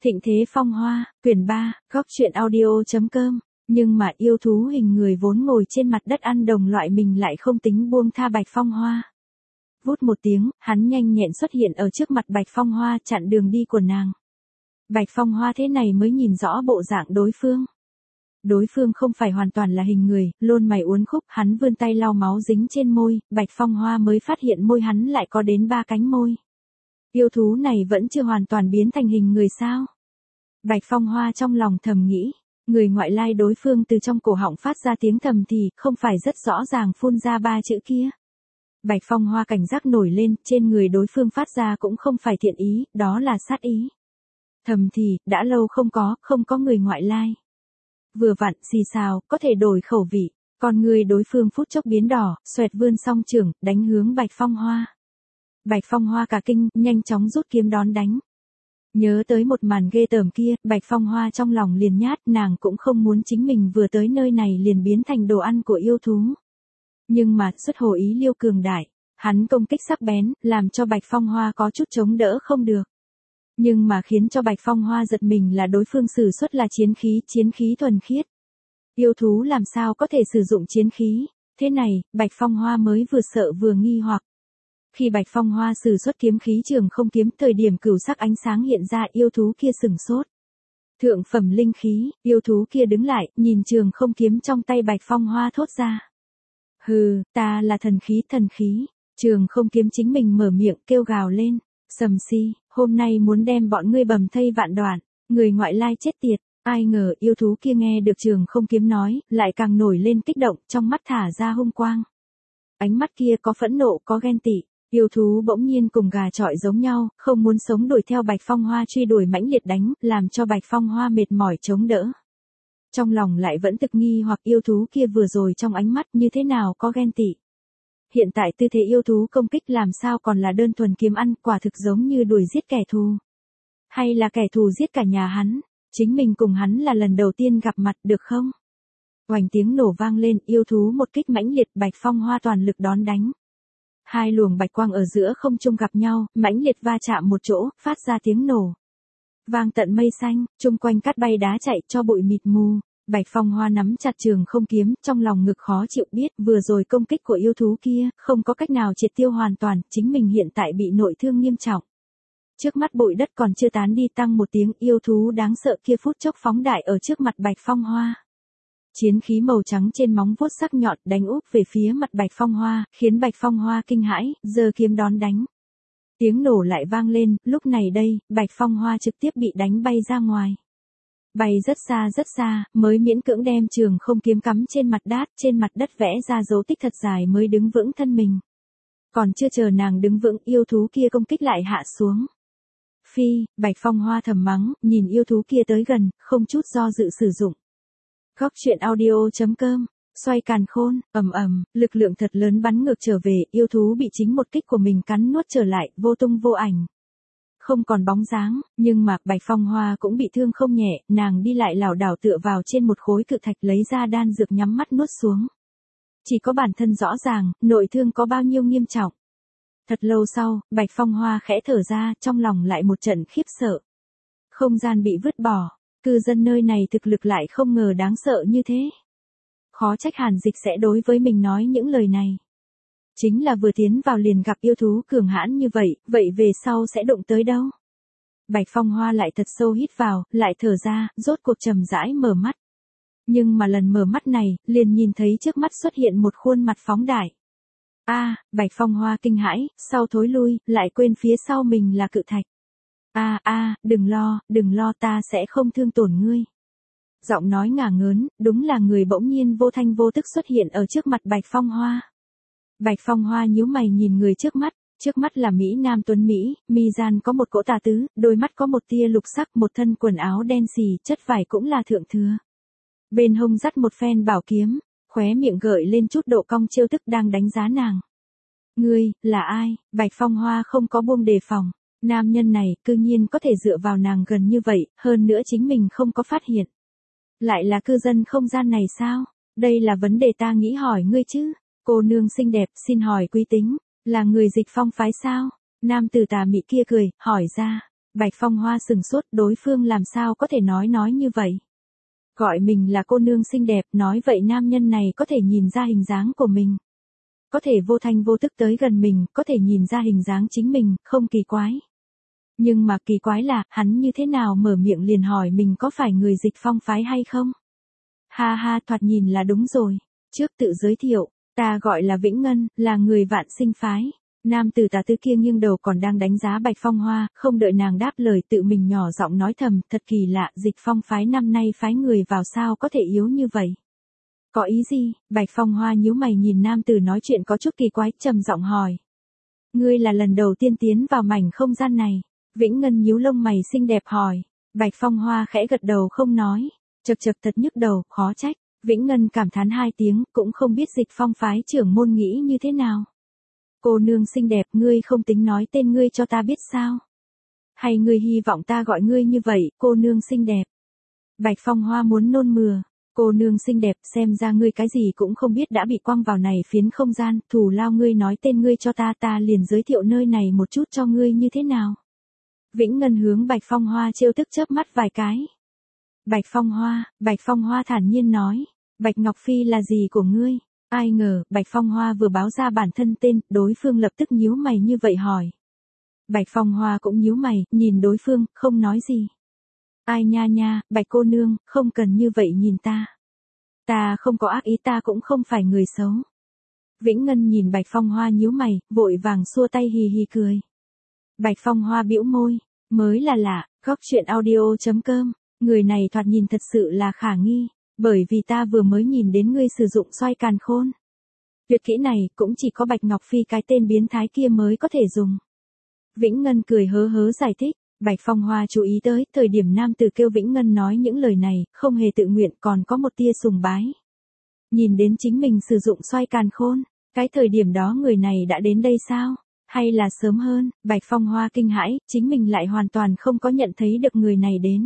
Thịnh thế phong hoa, quyển 3, góc truyện audio.com. Nhưng mà yêu thú hình người vốn ngồi trên mặt đất ăn đồng loại mình lại không tính buông tha Bạch Phong Hoa. Vút một tiếng, hắn nhanh nhẹn xuất hiện ở trước mặt Bạch Phong Hoa chặn đường đi của nàng. Bạch Phong Hoa thế này mới nhìn rõ bộ dạng đối phương. Đối phương không phải hoàn toàn là hình người, lôn mày uốn khúc, hắn vươn tay lau máu dính trên môi, Bạch Phong Hoa mới phát hiện môi hắn lại có đến 3 cánh môi. Yêu thú này vẫn chưa hoàn toàn biến thành hình người sao? Bạch Phong Hoa trong lòng thầm nghĩ, người ngoại lai đối phương từ trong cổ họng phát ra tiếng thầm thì không phải rất rõ ràng phun ra 3 chữ kia. Bạch Phong Hoa cảnh giác nổi lên, trên người đối phương phát ra cũng không phải thiện ý, đó là sát ý. Thầm thì, đã lâu không có người ngoại lai. Vừa vặn, xì xào, có thể đổi khẩu vị, còn người đối phương phút chốc biến đỏ, xoẹt vươn song chưởng, đánh hướng Bạch Phong Hoa. Bạch Phong Hoa cả kinh, nhanh chóng rút kiếm đón đánh. Nhớ tới một màn ghê tởm kia, Bạch Phong Hoa trong lòng liền nhát, nàng cũng không muốn chính mình vừa tới nơi này liền biến thành đồ ăn của yêu thú. Nhưng mà, xuất hồ ý liêu cường đại, hắn công kích sắc bén, làm cho Bạch Phong Hoa có chút chống đỡ không được. Nhưng mà khiến cho Bạch Phong Hoa giật mình là đối phương sử xuất là chiến khí thuần khiết. Yêu thú làm sao có thể sử dụng chiến khí, thế này, Bạch Phong Hoa mới vừa sợ vừa nghi hoặc. Khi Bạch Phong Hoa sử xuất kiếm khí trường không kiếm, thời điểm cửu sắc ánh sáng hiện ra, yêu thú kia sửng sốt. Thượng phẩm linh khí, yêu thú kia đứng lại, nhìn trường không kiếm trong tay Bạch Phong Hoa thốt ra. Hừ, ta là thần khí, trường không kiếm chính mình mở miệng kêu gào lên, sầm si, hôm nay muốn đem bọn ngươi bầm thây vạn đoạn, người ngoại lai chết tiệt. Ai ngờ yêu thú kia nghe được trường không kiếm nói, lại càng nổi lên kích động, trong mắt thả ra hung quang. Ánh mắt kia có phẫn nộ, có ghen tị. Yêu thú bỗng nhiên cùng gà chọi giống nhau, không muốn sống đuổi theo Bạch Phong Hoa truy đuổi mãnh liệt đánh, làm cho Bạch Phong Hoa mệt mỏi chống đỡ. Trong lòng lại vẫn thực nghi hoặc yêu thú kia vừa rồi trong ánh mắt như thế nào có ghen tị. Hiện tại tư thế yêu thú công kích làm sao còn là đơn thuần kiếm ăn, quả thực giống như đuổi giết kẻ thù. Hay là kẻ thù giết cả nhà hắn, chính mình cùng hắn là lần đầu tiên gặp mặt được không? Oành tiếng nổ vang lên, yêu thú một kích mãnh liệt, Bạch Phong Hoa toàn lực đón đánh. Hai luồng bạch quang ở giữa không trung gặp nhau, mãnh liệt va chạm một chỗ, phát ra tiếng nổ. Vang tận mây xanh, chung quanh cát bay đá chạy cho bụi mịt mù. Bạch Phong Hoa nắm chặt trường không kiếm, trong lòng ngực khó chịu biết vừa rồi công kích của yêu thú kia, không có cách nào triệt tiêu hoàn toàn, chính mình hiện tại bị nội thương nghiêm trọng. Trước mắt bụi đất còn chưa tán đi, tăng một tiếng, yêu thú đáng sợ kia phút chốc phóng đại ở trước mặt Bạch Phong Hoa. Chiến khí màu trắng trên móng vuốt sắc nhọn đánh úp về phía mặt Bạch Phong Hoa, khiến Bạch Phong Hoa kinh hãi, giơ kiếm đón đánh. Tiếng nổ lại vang lên, lúc này đây, Bạch Phong Hoa trực tiếp bị đánh bay ra ngoài. Bay rất xa, mới miễn cưỡng đem trường không kiếm cắm trên mặt đất vẽ ra dấu tích thật dài mới đứng vững thân mình. Còn chưa chờ nàng đứng vững, yêu thú kia công kích lại hạ xuống. Phi, Bạch Phong Hoa thầm mắng, nhìn yêu thú kia tới gần, không chút do dự sử dụng. Góc truyện audio.com, xoay càn khôn, lực lượng thật lớn bắn ngược trở về, yêu thú bị chính một kích của mình cắn nuốt trở lại, vô tung vô ảnh. Không còn bóng dáng, nhưng mà Bạch Phong Hoa cũng bị thương không nhẹ, nàng đi lại lảo đảo tựa vào trên một khối cự thạch lấy ra đan dược nhắm mắt nuốt xuống. Chỉ có bản thân rõ ràng, nội thương có bao nhiêu nghiêm trọng. Thật lâu sau, Bạch Phong Hoa khẽ thở ra, trong lòng lại một trận khiếp sợ. Không gian bị vứt bỏ. Cư dân nơi này thực lực lại không ngờ đáng sợ như thế. Khó trách Hàn Dịch sẽ đối với mình nói những lời này. Chính là vừa tiến vào liền gặp yêu thú cường hãn như vậy về sau sẽ đụng tới đâu? Bạch Phong Hoa lại thật sâu hít vào, lại thở ra, rốt cuộc trầm rãi mở mắt. Nhưng mà lần mở mắt này, liền nhìn thấy trước mắt xuất hiện một khuôn mặt phóng đại. Bạch Phong Hoa kinh hãi, sau thối lui, lại quên phía sau mình là cự thạch. Đừng lo ta sẽ không thương tổn ngươi. Giọng nói ngả ngớn, đúng là người bỗng nhiên vô thanh vô tức xuất hiện ở trước mặt Bạch Phong Hoa. Bạch Phong Hoa nhíu mày nhìn người trước mắt là Mỹ Nam tuấn Mỹ, mi gian có một cỗ tà tứ, đôi mắt có một tia lục sắc, một thân quần áo đen xì, chất vải cũng là thượng thừa. Bên hông dắt một phen bảo kiếm, khóe miệng gợi lên chút độ cong trêu tức đang đánh giá nàng. Ngươi, là ai? Bạch Phong Hoa không có buông đề phòng. Nam nhân này, cư nhiên có thể dựa vào nàng gần như vậy, hơn nữa chính mình không có phát hiện. Lại là cư dân không gian này sao? Đây là vấn đề ta nghĩ hỏi ngươi chứ. Cô nương xinh đẹp, xin hỏi quý tính, là người Dịch Phong phái sao? Nam tử tà mị kia cười, hỏi ra. Bạch Phong Hoa sừng sốt, đối phương làm sao có thể nói như vậy. Gọi mình là cô nương xinh đẹp, nói vậy nam nhân này có thể nhìn ra hình dáng của mình. Có thể vô thanh vô tức tới gần mình, có thể nhìn ra hình dáng chính mình, không kỳ quái. Nhưng mà kỳ quái là, hắn như thế nào mở miệng liền hỏi mình có phải người Dịch Phong phái hay không? Ha ha, thoạt nhìn là đúng rồi. Trước tự giới thiệu, ta gọi là Vĩnh Ngân, là người Vạn Sinh phái. Nam tử tà tư kia nghiêng đầu còn đang đánh giá Bạch Phong Hoa, không đợi nàng đáp lời tự mình nhỏ giọng nói thầm, thật kỳ lạ, Dịch Phong phái năm nay phái người vào sao có thể yếu như vậy. Có ý gì? Bạch Phong Hoa nhíu mày nhìn nam tử nói chuyện có chút kỳ quái, trầm giọng hỏi. Ngươi là lần đầu tiên tiến vào mảnh không gian này. Vĩnh Ngân nhíu lông mày xinh đẹp hỏi. Bạch Phong Hoa khẽ gật đầu không nói. Chật chật thật nhức đầu, khó trách. Vĩnh Ngân cảm thán hai tiếng, cũng không biết Dịch Phong phái trưởng môn nghĩ như thế nào. Cô nương xinh đẹp, ngươi không tính nói tên ngươi cho ta biết sao? Hay ngươi hy vọng ta gọi ngươi như vậy, cô nương xinh đẹp? Bạch Phong Hoa muốn nôn mửa. Cô nương xinh đẹp, xem ra ngươi cái gì cũng không biết đã bị quăng vào này phiến không gian, thù lao ngươi nói tên ngươi cho ta liền giới thiệu nơi này một chút cho ngươi như thế nào. Vĩnh Ngân hướng Bạch Phong Hoa trêu tức chớp mắt vài cái. Bạch Phong Hoa thản nhiên nói, Bạch Ngọc Phi là gì của ngươi? Ai ngờ, Bạch Phong Hoa vừa báo ra bản thân tên, đối phương lập tức nhíu mày như vậy hỏi. Bạch Phong Hoa cũng nhíu mày, nhìn đối phương, không nói gì. Ai nha nha, Bạch cô nương, không cần như vậy nhìn ta. Ta không có ác ý, ta cũng không phải người xấu. Vĩnh Ngân nhìn Bạch Phong Hoa nhíu mày, vội vàng xua tay hì hì cười. Bạch Phong Hoa bĩu môi, mới là lạ, góc chuyện audio.com, người này thoạt nhìn thật sự là khả nghi, bởi vì ta vừa mới nhìn đến ngươi sử dụng xoay càn khôn. Tuyệt kỹ này cũng chỉ có Bạch Ngọc Phi cái tên biến thái kia mới có thể dùng. Vĩnh Ngân cười hớ hớ giải thích. Bạch Phong Hoa chú ý tới, thời điểm nam tử kêu Vĩnh Ngân nói những lời này, không hề tự nguyện còn có một tia sùng bái. Nhìn đến chính mình sử dụng xoay càn khôn, cái thời điểm đó người này đã đến đây sao? Hay là sớm hơn? Bạch Phong Hoa kinh hãi, chính mình lại hoàn toàn không có nhận thấy được người này đến.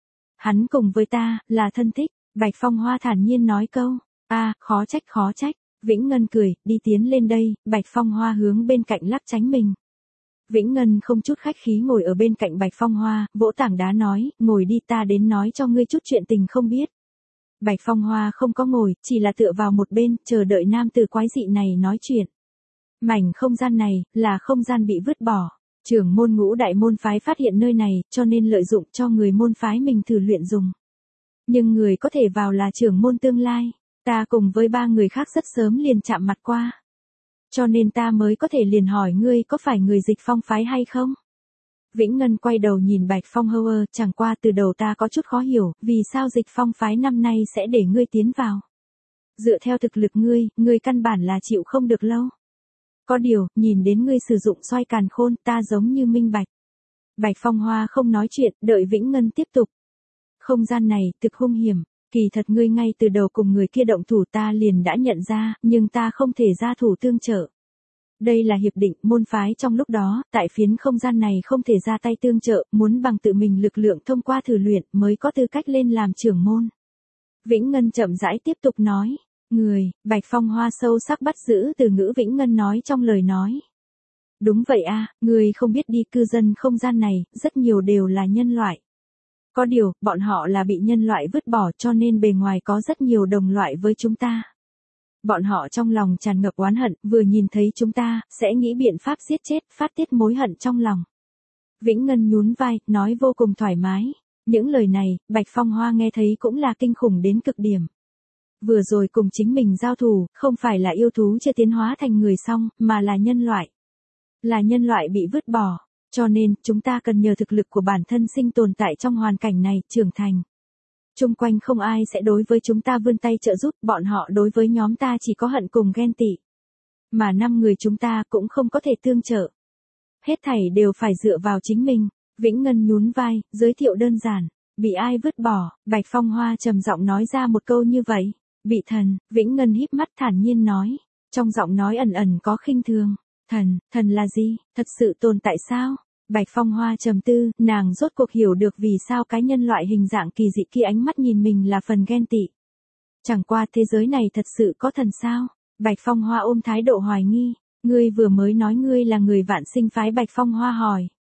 Hắn cùng với ta, là thân thích, Bạch Phong Hoa thản nhiên nói câu, khó trách. Vĩnh Ngân cười, đi tiến lên đây, Bạch Phong Hoa hướng bên cạnh lắc tránh mình. Vĩnh Ngân không chút khách khí ngồi ở bên cạnh Bạch Phong Hoa, vỗ tảng đá nói, ngồi đi ta đến nói cho ngươi chút chuyện tình không biết. Bạch Phong Hoa không có ngồi, chỉ là tựa vào một bên, chờ đợi nam tử quái dị này nói chuyện. Mảnh không gian này, là không gian bị vứt bỏ. Trưởng môn Ngũ Đại môn phái phát hiện nơi này, cho nên lợi dụng cho người môn phái mình thử luyện dùng. Nhưng người có thể vào là trưởng môn tương lai, ta cùng với 3 người khác rất sớm liền chạm mặt qua. Cho nên ta mới có thể liền hỏi ngươi có phải người Dịch Phong phái hay không? Vĩnh Ngân quay đầu nhìn Bạch Phong Hoa, chẳng qua từ đầu ta có chút khó hiểu, vì sao Dịch Phong phái năm nay sẽ để ngươi tiến vào. Dựa theo thực lực ngươi căn bản là chịu không được lâu. Có điều, nhìn đến ngươi sử dụng xoay càn khôn, ta giống như minh bạch. Bạch Phong Hoa không nói chuyện, đợi Vĩnh Ngân tiếp tục. Không gian này, thực hung hiểm, kỳ thật ngươi ngay từ đầu cùng người kia động thủ ta liền đã nhận ra, nhưng ta không thể ra thủ tương trợ. Đây là hiệp định, môn phái trong lúc đó, tại phiến không gian này không thể ra tay tương trợ, muốn bằng tự mình lực lượng thông qua thử luyện mới có tư cách lên làm trưởng môn. Vĩnh Ngân chậm rãi tiếp tục nói. Bạch Phong Hoa sâu sắc bắt giữ từ ngữ Vĩnh Ngân nói trong lời nói. Đúng vậy người không biết đi cư dân không gian này, rất nhiều đều là nhân loại. Có điều, bọn họ là bị nhân loại vứt bỏ cho nên bề ngoài có rất nhiều đồng loại với chúng ta. Bọn họ trong lòng tràn ngập oán hận, vừa nhìn thấy chúng ta, sẽ nghĩ biện pháp giết chết, phát tiết mối hận trong lòng. Vĩnh Ngân nhún vai, nói vô cùng thoải mái. Những lời này, Bạch Phong Hoa nghe thấy cũng là kinh khủng đến cực điểm. Vừa rồi cùng chính mình giao thủ, không phải là yêu thú chưa tiến hóa thành người xong, mà là nhân loại. Là nhân loại bị vứt bỏ, cho nên, chúng ta cần nhờ thực lực của bản thân sinh tồn tại trong hoàn cảnh này, trưởng thành. Chung quanh không ai sẽ đối với chúng ta vươn tay trợ giúp, bọn họ đối với nhóm ta chỉ có hận cùng ghen tị. Mà 5 người chúng ta cũng không có thể tương trợ. Hết thảy đều phải dựa vào chính mình. Vĩnh Ngân nhún vai, giới thiệu đơn giản. Bị ai vứt bỏ, Bạch Phong Hoa trầm giọng nói ra một câu như vậy. Bị thần, Vĩnh Ngân híp mắt thản nhiên nói. Trong giọng nói ẩn ẩn có khinh thường. Thần là gì, thật sự tồn tại sao? Bạch Phong Hoa trầm tư, nàng rốt cuộc hiểu được vì sao cái nhân loại hình dạng kỳ dị kia ánh mắt nhìn mình là phần ghen tị. Chẳng qua thế giới này thật sự có thần sao? Bạch Phong Hoa ôm thái độ hoài nghi. Ngươi vừa mới nói ngươi là người Vạn Sinh phái, Bạch Phong Hoa hỏi.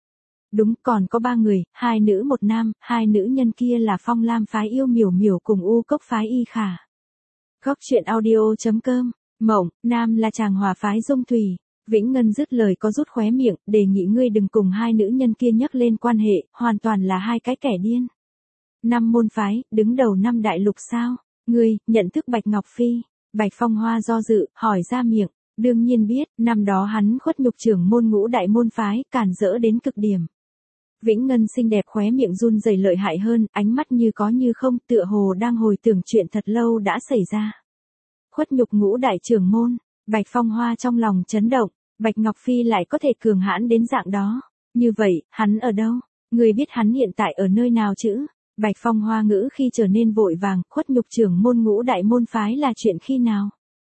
Đúng, còn có 3 người, 2 nữ 1 nam, 2 nữ nhân kia là Phong Lam phái yêu miểu miểu cùng U Cốc phái y khả. Góc truyện audio.com, Mộng, nam là chàng hòa phái Dung Thủy. Vĩnh Ngân dứt lời có rút khóe miệng, đề nghị ngươi đừng cùng 2 nữ nhân kia nhắc lên quan hệ, hoàn toàn là 2 cái kẻ điên. 5 môn phái, đứng đầu 5 đại lục sao? Ngươi, nhận thức Bạch Ngọc Phi. Bạch Phong Hoa do dự, hỏi ra miệng. Đương nhiên biết, năm đó hắn khuất nhục trưởng môn ngũ đại môn phái, cản rỡ đến cực điểm. Vĩnh Ngân xinh đẹp khóe miệng run rẩy lợi hại hơn, ánh mắt như có như không, tựa hồ đang hồi tưởng chuyện thật lâu đã xảy ra. Khuất nhục ngũ đại trưởng môn, Bạch Phong Hoa trong lòng chấn động, Bạch Ngọc Phi lại có thể cường hãn đến dạng đó. Như vậy, hắn ở đâu? Người biết hắn hiện tại ở nơi nào chứ? Bạch Phong Hoa ngữ khi trở nên vội vàng, khuất nhục trưởng môn ngũ đại môn phái là chuyện khi nào?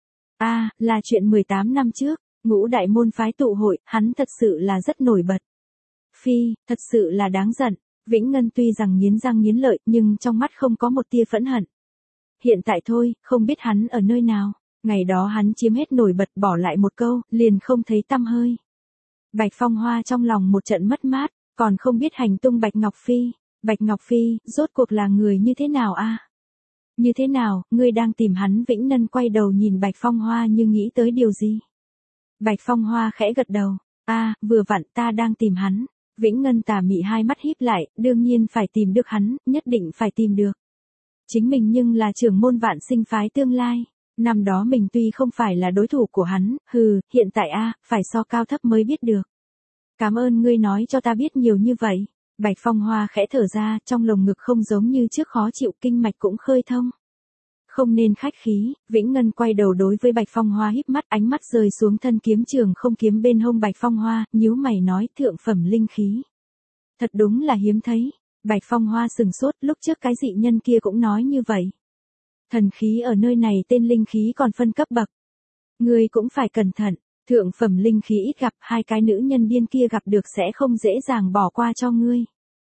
Là chuyện 18 năm trước, ngũ đại môn phái tụ hội, hắn thật sự là rất nổi bật. Phi, thật sự là đáng giận. Vĩnh Ngân tuy rằng nghiến răng nghiến lợi, nhưng trong mắt không có một tia phẫn hận. Hiện tại thôi, không biết hắn ở nơi nào. Ngày đó hắn chiếm hết nổi bật, bỏ lại một câu, liền không thấy tăm hơi. Bạch Phong Hoa trong lòng một trận mất mát, còn không biết hành tung Bạch Ngọc Phi. Bạch Ngọc Phi, rốt cuộc là người như thế nào a? Như thế nào, ngươi đang tìm hắn? Vĩnh Ngân quay đầu nhìn Bạch Phong Hoa như nghĩ tới điều gì. Bạch Phong Hoa khẽ gật đầu. Vừa vặn ta đang tìm hắn. Vĩnh Ngân tà mị hai mắt híp lại, đương nhiên phải tìm được hắn, nhất định phải tìm được. Chính mình nhưng là trưởng môn Vạn Sinh phái tương lai. Năm đó mình tuy không phải là đối thủ của hắn, hiện tại phải so cao thấp mới biết được. Cảm ơn ngươi nói cho ta biết nhiều như vậy. Bạch Phong Hoa khẽ thở ra, trong lồng ngực không giống như trước khó chịu, kinh mạch cũng khơi thông. Không nên khách khí. Vĩnh Ngân quay đầu đối với Bạch Phong Hoa híp mắt, ánh mắt rơi xuống thân kiếm trường không kiếm bên hông Bạch Phong Hoa, nhíu mày nói, thượng phẩm linh khí. Thật đúng là hiếm thấy. Bạch Phong Hoa sừng sốt, lúc trước cái dị nhân kia cũng nói như vậy. Thần khí ở nơi này tên linh khí còn phân cấp bậc. Ngươi cũng phải cẩn thận, thượng phẩm linh khí ít gặp, 2 cái nữ nhân điên kia gặp được sẽ không dễ dàng bỏ qua cho ngươi.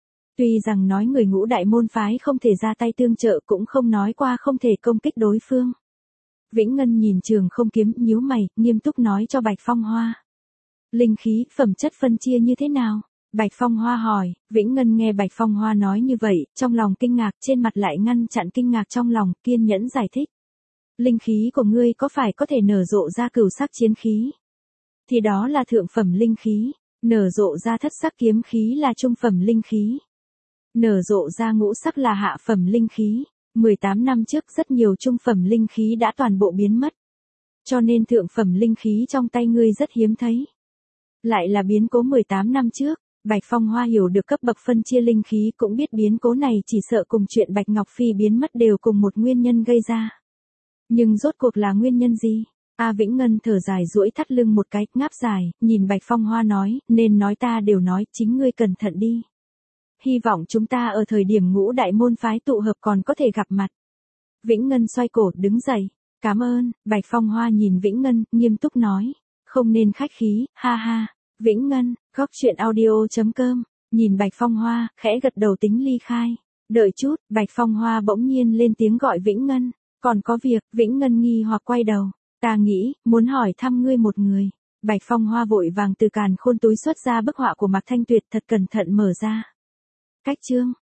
Tuy rằng nói người ngũ đại môn phái không thể ra tay tương trợ, cũng không nói qua không thể công kích đối phương. Vĩnh Ngân nhìn trường không kiếm, nhíu mày, nghiêm túc nói cho Bạch Phong Hoa. Linh khí, phẩm chất phân chia như thế nào? Bạch Phong Hoa hỏi. Vĩnh Ngân nghe Bạch Phong Hoa nói như vậy, trong lòng kinh ngạc, trên mặt lại ngăn chặn kinh ngạc trong lòng, kiên nhẫn giải thích. Linh khí của ngươi có phải có thể nở rộ ra cửu sắc chiến khí? Thì đó là thượng phẩm linh khí. Nở rộ ra thất sắc kiếm khí là trung phẩm linh khí. Nở rộ ra ngũ sắc là hạ phẩm linh khí. 18 năm trước rất nhiều trung phẩm linh khí đã toàn bộ biến mất. Cho nên thượng phẩm linh khí trong tay ngươi rất hiếm thấy. Lại là biến cố 18 năm trước. Bạch Phong Hoa hiểu được cấp bậc phân chia linh khí, cũng biết biến cố này chỉ sợ cùng chuyện Bạch Ngọc Phi biến mất đều cùng một nguyên nhân gây ra. Nhưng rốt cuộc là nguyên nhân gì? Vĩnh Ngân thở dài duỗi thắt lưng một cái, ngáp dài, nhìn Bạch Phong Hoa nói, nên nói ta đều nói, chính ngươi cẩn thận đi. Hy vọng chúng ta ở thời điểm ngũ đại môn phái tụ hợp còn có thể gặp mặt. Vĩnh Ngân xoay cổ, đứng dậy. Cảm ơn. Bạch Phong Hoa nhìn Vĩnh Ngân, nghiêm túc nói. Không nên khách khí, ha ha. Vĩnh Ngân, góc truyện audio.com, nhìn Bạch Phong Hoa, khẽ gật đầu tính ly khai. Đợi chút, Bạch Phong Hoa bỗng nhiên lên tiếng gọi Vĩnh Ngân. Còn có việc. Vĩnh Ngân nghi hoặc quay đầu. Ta nghĩ, muốn hỏi thăm ngươi một người. Bạch Phong Hoa vội vàng từ càn khôn túi xuất ra bức họa của Mạc Thanh Tuyệt, thật cẩn thận mở ra. Cách chương.